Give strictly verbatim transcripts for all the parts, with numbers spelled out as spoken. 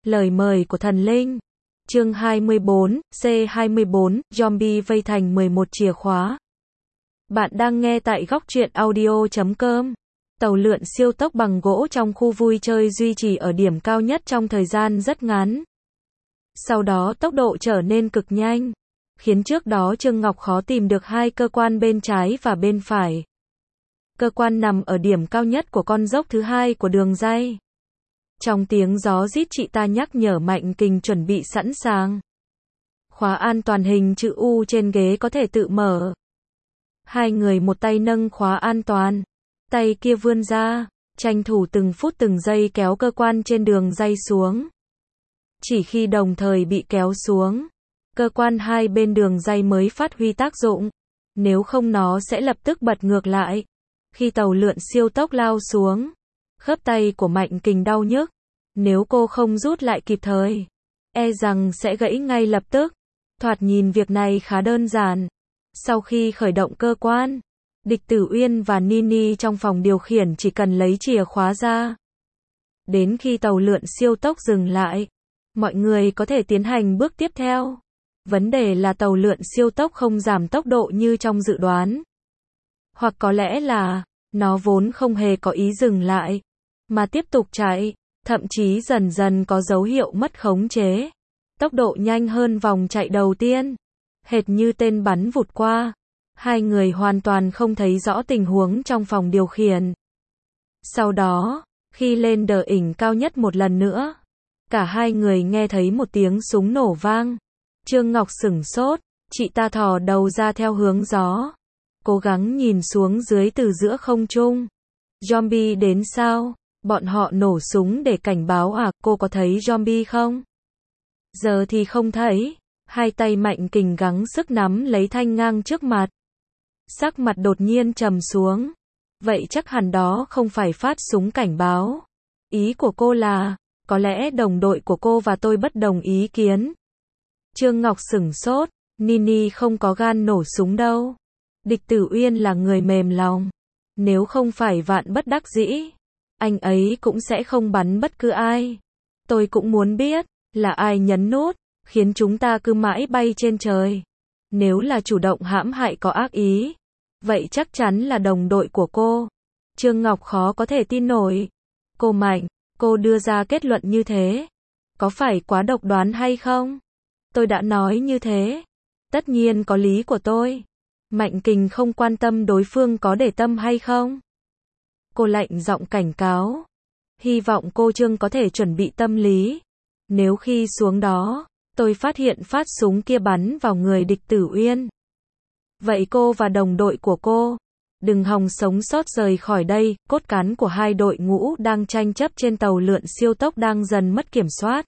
Lời mời của thần linh. Chương hai mươi bốn, C hai mươi bốn, Zombie vây thành mười một chìa khóa. Bạn đang nghe tại góc truyện audio chấm com. Tàu lượn siêu tốc bằng gỗ trong khu vui chơi duy trì ở điểm cao nhất trong thời gian rất ngắn. Sau đó tốc độ trở nên cực nhanh, khiến trước đó Trương Ngọc khó tìm được hai cơ quan bên trái và bên phải. Cơ quan nằm ở điểm cao nhất của con dốc thứ hai của đường ray. Trong tiếng gió rít chị ta nhắc nhở Mạnh Kình chuẩn bị sẵn sàng. Khóa an toàn hình chữ U trên ghế có thể tự mở. Hai người một tay nâng khóa an toàn, tay kia vươn ra, tranh thủ từng phút từng giây kéo cơ quan trên đường ray xuống. Chỉ khi đồng thời bị kéo xuống, cơ quan hai bên đường ray mới phát huy tác dụng, nếu không nó sẽ lập tức bật ngược lại. Khi tàu lượn siêu tốc lao xuống, khớp tay của Mạnh Kình đau nhức, nếu cô không rút lại kịp thời, e rằng sẽ gãy ngay lập tức. Thoạt nhìn việc này khá đơn giản. Sau khi khởi động cơ quan, Địch Tử Uyên và Nini trong phòng điều khiển chỉ cần lấy chìa khóa ra. Đến khi tàu lượn siêu tốc dừng lại, mọi người có thể tiến hành bước tiếp theo. Vấn đề là tàu lượn siêu tốc không giảm tốc độ như trong dự đoán. Hoặc có lẽ là, nó vốn không hề có ý dừng lại, mà tiếp tục chạy, thậm chí dần dần có dấu hiệu mất khống chế. Tốc độ nhanh hơn vòng chạy đầu tiên, hệt như tên bắn vụt qua. Hai người hoàn toàn không thấy rõ tình huống trong phòng điều khiển. Sau đó, khi lên đờ ỉnh cao nhất một lần nữa, cả hai người nghe thấy một tiếng súng nổ vang. Trương Ngọc sửng sốt, chị ta thò đầu ra theo hướng gió, cố gắng nhìn xuống dưới từ giữa không trung. Zombie đến sao? Bọn họ nổ súng để cảnh báo à? Cô có thấy zombie không? Giờ thì không thấy. Hai tay Mạnh Kình gắng sức nắm lấy thanh ngang trước mặt. Sắc mặt đột nhiên trầm xuống. Vậy chắc hẳn đó không phải phát súng cảnh báo. Ý của cô là, có lẽ đồng đội của cô và tôi bất đồng ý kiến. Trương Ngọc sửng sốt, Nini không có gan nổ súng đâu. Địch Tử Uyên là người mềm lòng. Nếu không phải vạn bất đắc dĩ, anh ấy cũng sẽ không bắn bất cứ ai. Tôi cũng muốn biết, là ai nhấn nút, khiến chúng ta cứ mãi bay trên trời. Nếu là chủ động hãm hại có ác ý, vậy chắc chắn là đồng đội của cô. Trương Ngọc khó có thể tin nổi. Cô Mạnh, cô đưa ra kết luận như thế, có phải quá độc đoán hay không? Tôi đã nói như thế. Tất nhiên có lý của tôi. Mạnh Kình không quan tâm đối phương có để tâm hay không. Cô lạnh giọng cảnh cáo. Hy vọng cô Trương có thể chuẩn bị tâm lý. Nếu khi xuống đó, tôi phát hiện phát súng kia bắn vào người Địch Tử Uyên, vậy cô và đồng đội của cô đừng hòng sống sót rời khỏi đây. Cốt cán của hai đội ngũ đang tranh chấp trên tàu lượn siêu tốc đang dần mất kiểm soát.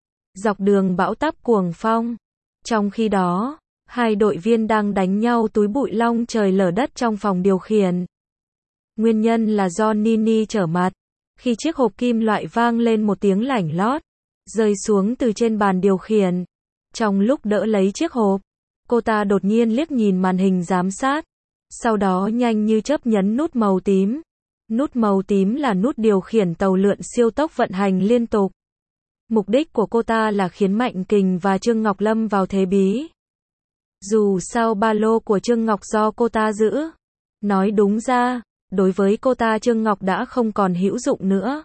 Dọc đường bão táp cuồng phong. Trong khi đó, hai đội viên đang đánh nhau túi bụi long trời lở đất trong phòng điều khiển. Nguyên nhân là do Nini trở mặt. Khi chiếc hộp kim loại vang lên một tiếng lảnh lót, rơi xuống từ trên bàn điều khiển. Trong lúc đỡ lấy chiếc hộp, cô ta đột nhiên liếc nhìn màn hình giám sát. Sau đó nhanh như chớp nhấn nút màu tím. Nút màu tím là nút điều khiển tàu lượn siêu tốc vận hành liên tục. Mục đích của cô ta là khiến Mạnh Kình và Trương Ngọc lâm vào thế bí. Dù sao ba lô của Trương Ngọc do cô ta giữ. Nói đúng ra, đối với cô ta Trương Ngọc đã không còn hữu dụng nữa.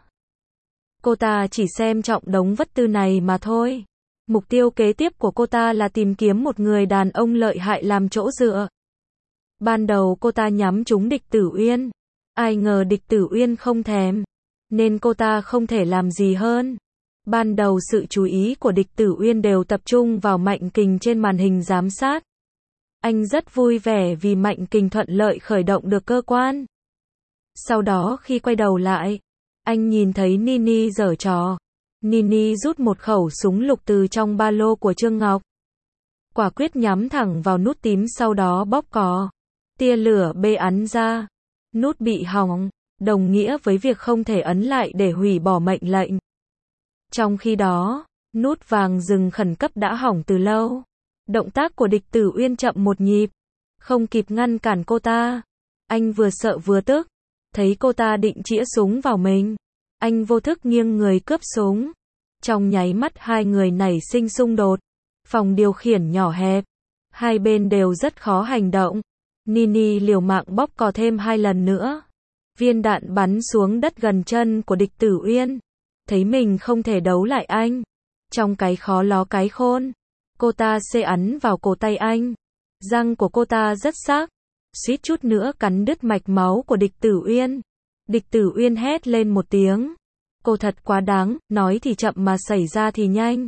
Cô ta chỉ xem trọng đống vật tư này mà thôi. Mục tiêu kế tiếp của cô ta là tìm kiếm một người đàn ông lợi hại làm chỗ dựa. Ban đầu cô ta nhắm trúng Địch Tử Uyên. Ai ngờ Địch Tử Uyên không thèm, nên cô ta không thể làm gì hơn. Ban đầu sự chú ý của Địch Tử Uyên đều tập trung vào Mạnh Kình trên màn hình giám sát. Anh rất vui vẻ vì Mạnh Kình thuận lợi khởi động được cơ quan. Sau đó khi quay đầu lại, anh nhìn thấy Nini giở trò. Nini rút một khẩu súng lục từ trong ba lô của Trương Ngọc. Quả quyết nhắm thẳng vào nút tím, sau đó bóp cò. Tia lửa bê ắn ra. Nút bị hỏng, đồng nghĩa với việc không thể ấn lại để hủy bỏ mệnh lệnh. Trong khi đó, nút vàng dừng khẩn cấp đã hỏng từ lâu. Động tác của Địch Tử Uyên chậm một nhịp, không kịp ngăn cản cô ta. Anh vừa sợ vừa tức, thấy cô ta định chĩa súng vào mình. Anh vô thức nghiêng người cướp súng. Trong nháy mắt hai người nảy sinh xung đột. Phòng điều khiển nhỏ hẹp. Hai bên đều rất khó hành động. Nini liều mạng bóp cò thêm hai lần nữa. Viên đạn bắn xuống đất gần chân của địch tử Uyên. Thấy mình không thể đấu lại anh. Trong cái khó ló cái khôn. Cô ta xê ấn vào cổ tay anh. Răng của cô ta rất sắc. Suýt chút nữa cắn đứt mạch máu của địch tử Uyên. Địch tử Uyên hét lên một tiếng. Cô thật quá đáng, nói thì chậm mà xảy ra thì nhanh.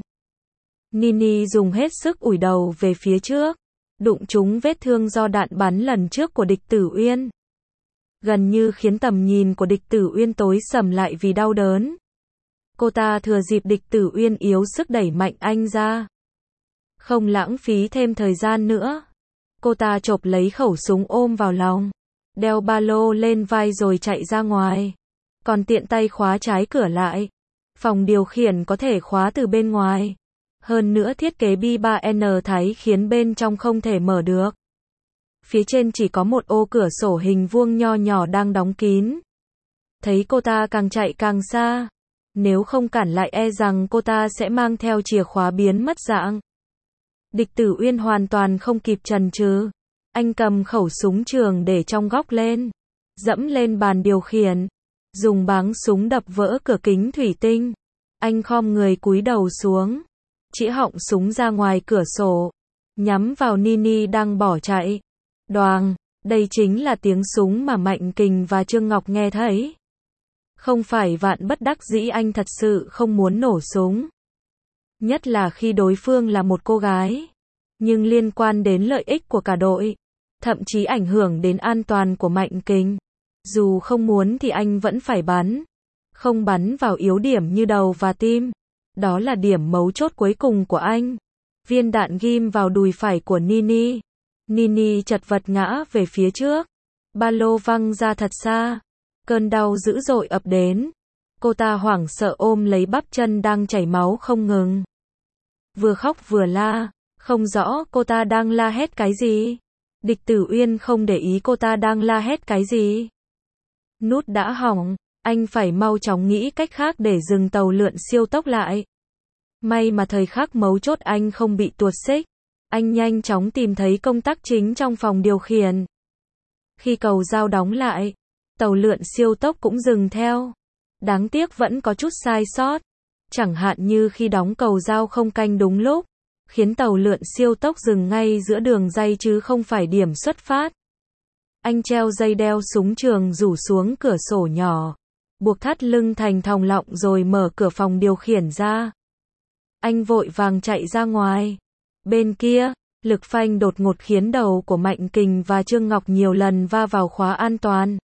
Nini dùng hết sức ủi đầu về phía trước. Đụng trúng vết thương do đạn bắn lần trước của địch tử Uyên. Gần như khiến tầm nhìn của địch tử Uyên tối sầm lại vì đau đớn. Cô ta thừa dịp địch tử Uyên yếu sức đẩy mạnh anh ra. Không lãng phí thêm thời gian nữa. Cô ta chộp lấy khẩu súng ôm vào lòng. Đeo ba lô lên vai rồi chạy ra ngoài. Còn tiện tay khóa trái cửa lại. Phòng điều khiển có thể khóa từ bên ngoài. Hơn nữa thiết kế B ba N Thái khiến bên trong không thể mở được. Phía trên chỉ có một ô cửa sổ hình vuông nho nhỏ đang đóng kín. Thấy cô ta càng chạy càng xa. Nếu không cản lại e rằng cô ta sẽ mang theo chìa khóa biến mất dạng. Địch tử Uyên hoàn toàn không kịp chần chừ. Anh cầm khẩu súng trường để trong góc lên. Dẫm lên bàn điều khiển. Dùng báng súng đập vỡ cửa kính thủy tinh. Anh khom người cúi đầu xuống. Chĩa họng súng ra ngoài cửa sổ. Nhắm vào Nini đang bỏ chạy. Đoàng, đây chính là tiếng súng mà Mạnh Kình và Trương Ngọc nghe thấy. Không phải vạn bất đắc dĩ anh thật sự không muốn nổ súng. Nhất là khi đối phương là một cô gái. Nhưng liên quan đến lợi ích của cả đội. Thậm chí ảnh hưởng đến an toàn của Mạnh Kình. Dù không muốn thì anh vẫn phải bắn. Không bắn vào yếu điểm như đầu và tim. Đó là điểm mấu chốt cuối cùng của anh. Viên đạn ghim vào đùi phải của Nini. Nini chật vật ngã về phía trước. Ba lô văng ra thật xa. Cơn đau dữ dội ập đến. Cô ta hoảng sợ ôm lấy bắp chân đang chảy máu không ngừng. Vừa khóc vừa la. Không rõ cô ta đang la hét cái gì. Địch tử Uyên không để ý cô ta đang la hét cái gì. Nút đã hỏng. Anh phải mau chóng nghĩ cách khác để dừng tàu lượn siêu tốc lại. May mà thời khắc mấu chốt anh không bị tuột xích. Anh nhanh chóng tìm thấy công tắc chính trong phòng điều khiển. Khi cầu dao đóng lại, tàu lượn siêu tốc cũng dừng theo. Đáng tiếc vẫn có chút sai sót. Chẳng hạn như khi đóng cầu dao không canh đúng lúc, khiến tàu lượn siêu tốc dừng ngay giữa đường ray chứ không phải điểm xuất phát. Anh treo dây đeo súng trường rủ xuống cửa sổ nhỏ. Buộc thắt lưng thành thòng lọng rồi mở cửa phòng điều khiển ra. Anh vội vàng chạy ra ngoài. Bên kia, lực phanh đột ngột khiến đầu của Mạnh Kình và Trương Ngọc nhiều lần va vào khóa an toàn.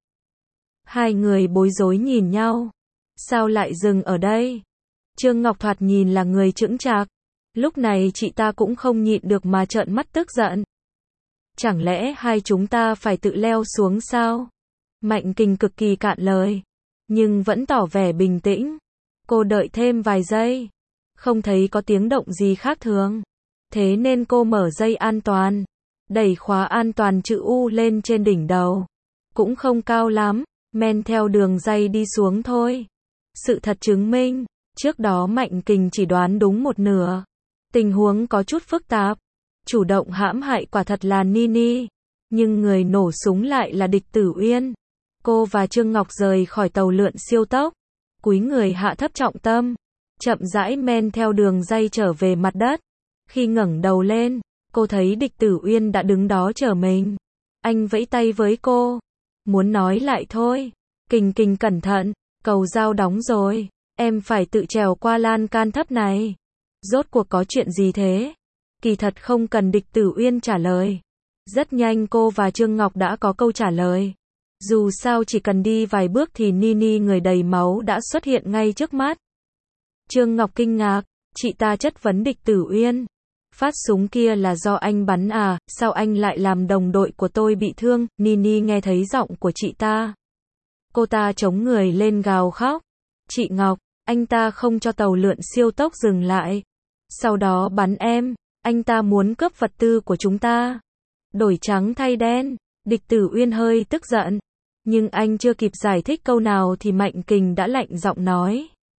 Hai người bối rối nhìn nhau. Sao lại dừng ở đây? Trương Ngọc thoạt nhìn là người chững chạc. Lúc này chị ta cũng không nhịn được mà trợn mắt tức giận. Chẳng lẽ hai chúng ta phải tự leo xuống sao? Mạnh Kình cực kỳ cạn lời. Nhưng vẫn tỏ vẻ bình tĩnh. Cô đợi thêm vài giây. Không thấy có tiếng động gì khác thường. Thế nên cô mở dây an toàn. Đẩy khóa an toàn chữ U lên trên đỉnh đầu. Cũng không cao lắm. Men theo đường dây đi xuống thôi. Sự thật chứng minh. Trước đó Mạnh Kình chỉ đoán đúng một nửa. Tình huống có chút phức tạp. Chủ động hãm hại quả thật là Nini. Nhưng người nổ súng lại là địch tử Uyên. Cô và Trương Ngọc rời khỏi tàu lượn siêu tốc. Cúi người hạ thấp trọng tâm. Chậm rãi men theo đường ray trở về mặt đất. Khi ngẩng đầu lên, cô thấy địch tử Uyên đã đứng đó chờ mình. Anh vẫy tay với cô. Muốn nói lại thôi. Kình Kình cẩn thận. Cầu dao đóng rồi. Em phải tự trèo qua lan can thấp này. Rốt cuộc có chuyện gì thế? Kỳ thật không cần địch tử Uyên trả lời. Rất nhanh cô và Trương Ngọc đã có câu trả lời. Dù sao chỉ cần đi vài bước thì Nini người đầy máu đã xuất hiện ngay trước mắt. Trương Ngọc kinh ngạc, chị ta chất vấn địch tử Uyên. Phát súng kia là do anh bắn à, sao anh lại làm đồng đội của tôi bị thương? Nini nghe thấy giọng của chị ta. Cô ta chống người lên gào khóc. Chị Ngọc, anh ta không cho tàu lượn siêu tốc dừng lại. Sau đó bắn em, anh ta muốn cướp vật tư của chúng ta. Đổi trắng thay đen, địch tử Uyên hơi tức giận. Nhưng anh chưa kịp giải thích câu nào thì Mạnh Kình đã lạnh giọng nói.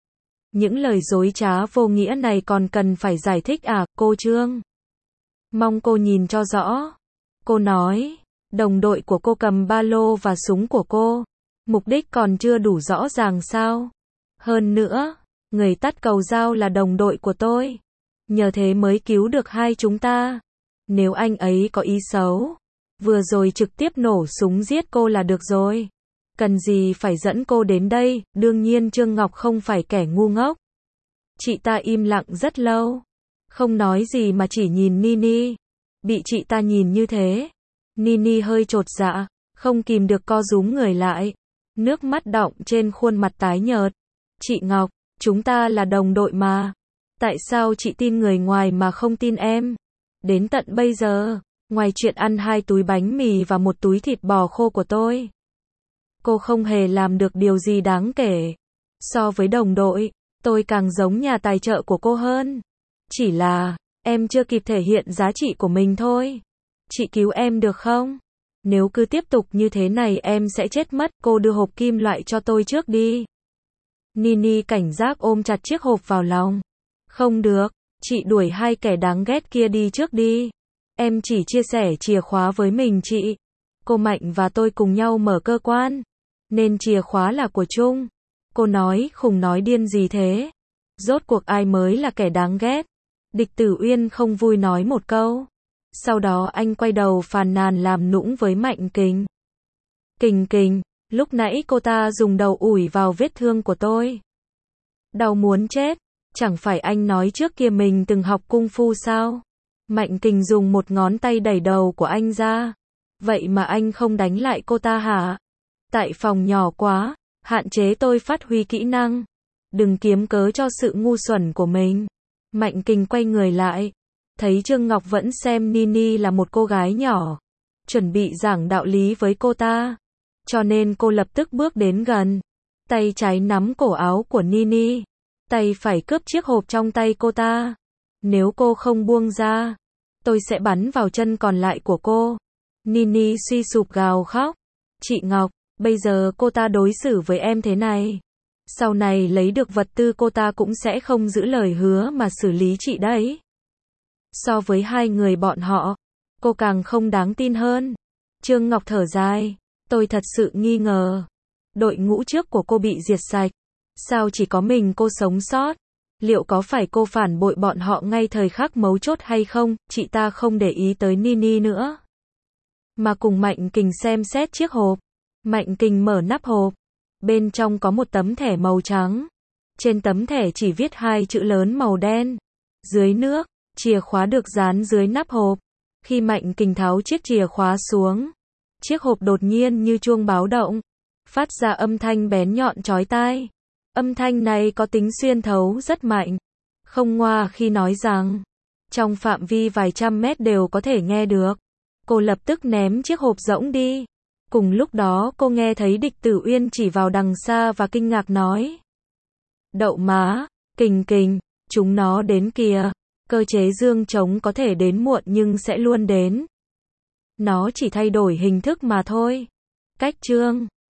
Những lời dối trá vô nghĩa này còn cần phải giải thích à, cô Trương? Mong cô nhìn cho rõ. Cô nói, đồng đội của cô cầm ba lô và súng của cô. Mục đích còn chưa đủ rõ ràng sao? Hơn nữa, người tắt cầu dao là đồng đội của tôi. Nhờ thế mới cứu được hai chúng ta. Nếu anh ấy có ý xấu, vừa rồi trực tiếp nổ súng giết cô là được rồi. Cần gì phải dẫn cô đến đây, đương nhiên Trương Ngọc không phải kẻ ngu ngốc. Chị ta im lặng rất lâu. Không nói gì mà chỉ nhìn Nini. Bị chị ta nhìn như thế. Nini hơi chột dạ, không kìm được co rúm người lại. Nước mắt đọng trên khuôn mặt tái nhợt. Chị Ngọc, chúng ta là đồng đội mà. Tại sao chị tin người ngoài mà không tin em? Đến tận bây giờ, ngoài chuyện ăn hai túi bánh mì và một túi thịt bò khô của tôi, cô không hề làm được điều gì đáng kể. So với đồng đội, tôi càng giống nhà tài trợ của cô hơn. Chỉ là, em chưa kịp thể hiện giá trị của mình thôi. Chị cứu em được không? Nếu cứ tiếp tục như thế này em sẽ chết mất. Cô đưa hộp kim loại cho tôi trước đi. Nini cảnh giác ôm chặt chiếc hộp vào lòng. Không được, chị đuổi hai kẻ đáng ghét kia đi trước đi. Em chỉ chia sẻ chìa khóa với mình chị. Cô Mạnh và tôi cùng nhau mở cơ quan, nên chìa khóa là của chung. Cô nói khùng nói điên gì thế? Rốt cuộc ai mới là kẻ đáng ghét? Địch Tử Uyên không vui nói một câu. Sau đó anh quay đầu phàn nàn làm nũng với Mạnh Kình. Kình Kình, lúc nãy cô ta dùng đầu ủi vào vết thương của tôi. Đau muốn chết. Chẳng phải anh nói trước kia mình từng học cung phu sao? Mạnh Kình dùng một ngón tay đẩy đầu của anh ra. Vậy mà anh không đánh lại cô ta hả? Tại phòng nhỏ quá, hạn chế tôi phát huy kỹ năng. Đừng kiếm cớ cho sự ngu xuẩn của mình. Mạnh Kình quay người lại. Thấy Trương Ngọc vẫn xem Nini là một cô gái nhỏ. Chuẩn bị giảng đạo lý với cô ta. Cho nên cô lập tức bước đến gần. Tay trái nắm cổ áo của Nini. Tay phải cướp chiếc hộp trong tay cô ta. Nếu cô không buông ra, tôi sẽ bắn vào chân còn lại của cô. Nini suy sụp gào khóc. Chị Ngọc, bây giờ cô ta đối xử với em thế này. Sau này lấy được vật tư cô ta cũng sẽ không giữ lời hứa mà xử lý chị đấy. So với hai người bọn họ, cô càng không đáng tin hơn. Trương Ngọc thở dài. Tôi thật sự nghi ngờ. Đội ngũ trước của cô bị diệt sạch. Sao chỉ có mình cô sống sót? Liệu có phải cô phản bội bọn họ ngay thời khắc mấu chốt hay không? Chị ta không để ý tới Nini nữa, mà cùng Mạnh Kình xem xét chiếc hộp. Mạnh Kình mở nắp hộp. Bên trong có một tấm thẻ màu trắng. Trên tấm thẻ chỉ viết hai chữ lớn màu đen. Dưới nước, chìa khóa được dán dưới nắp hộp. Khi Mạnh Kình tháo chiếc chìa khóa xuống, chiếc hộp đột nhiên như chuông báo động, phát ra âm thanh bén nhọn chói tai. Âm thanh này có tính xuyên thấu rất mạnh. Không ngoa khi nói rằng, trong phạm vi vài trăm mét đều có thể nghe được. Cô lập tức ném chiếc hộp rỗng đi. Cùng lúc đó cô nghe thấy Địch Tử Uyên chỉ vào đằng xa và kinh ngạc nói. Đậu má, Kình Kình, chúng nó đến kìa. Cơ chế dương trống có thể đến muộn nhưng sẽ luôn đến. Nó chỉ thay đổi hình thức mà thôi. Cách Trương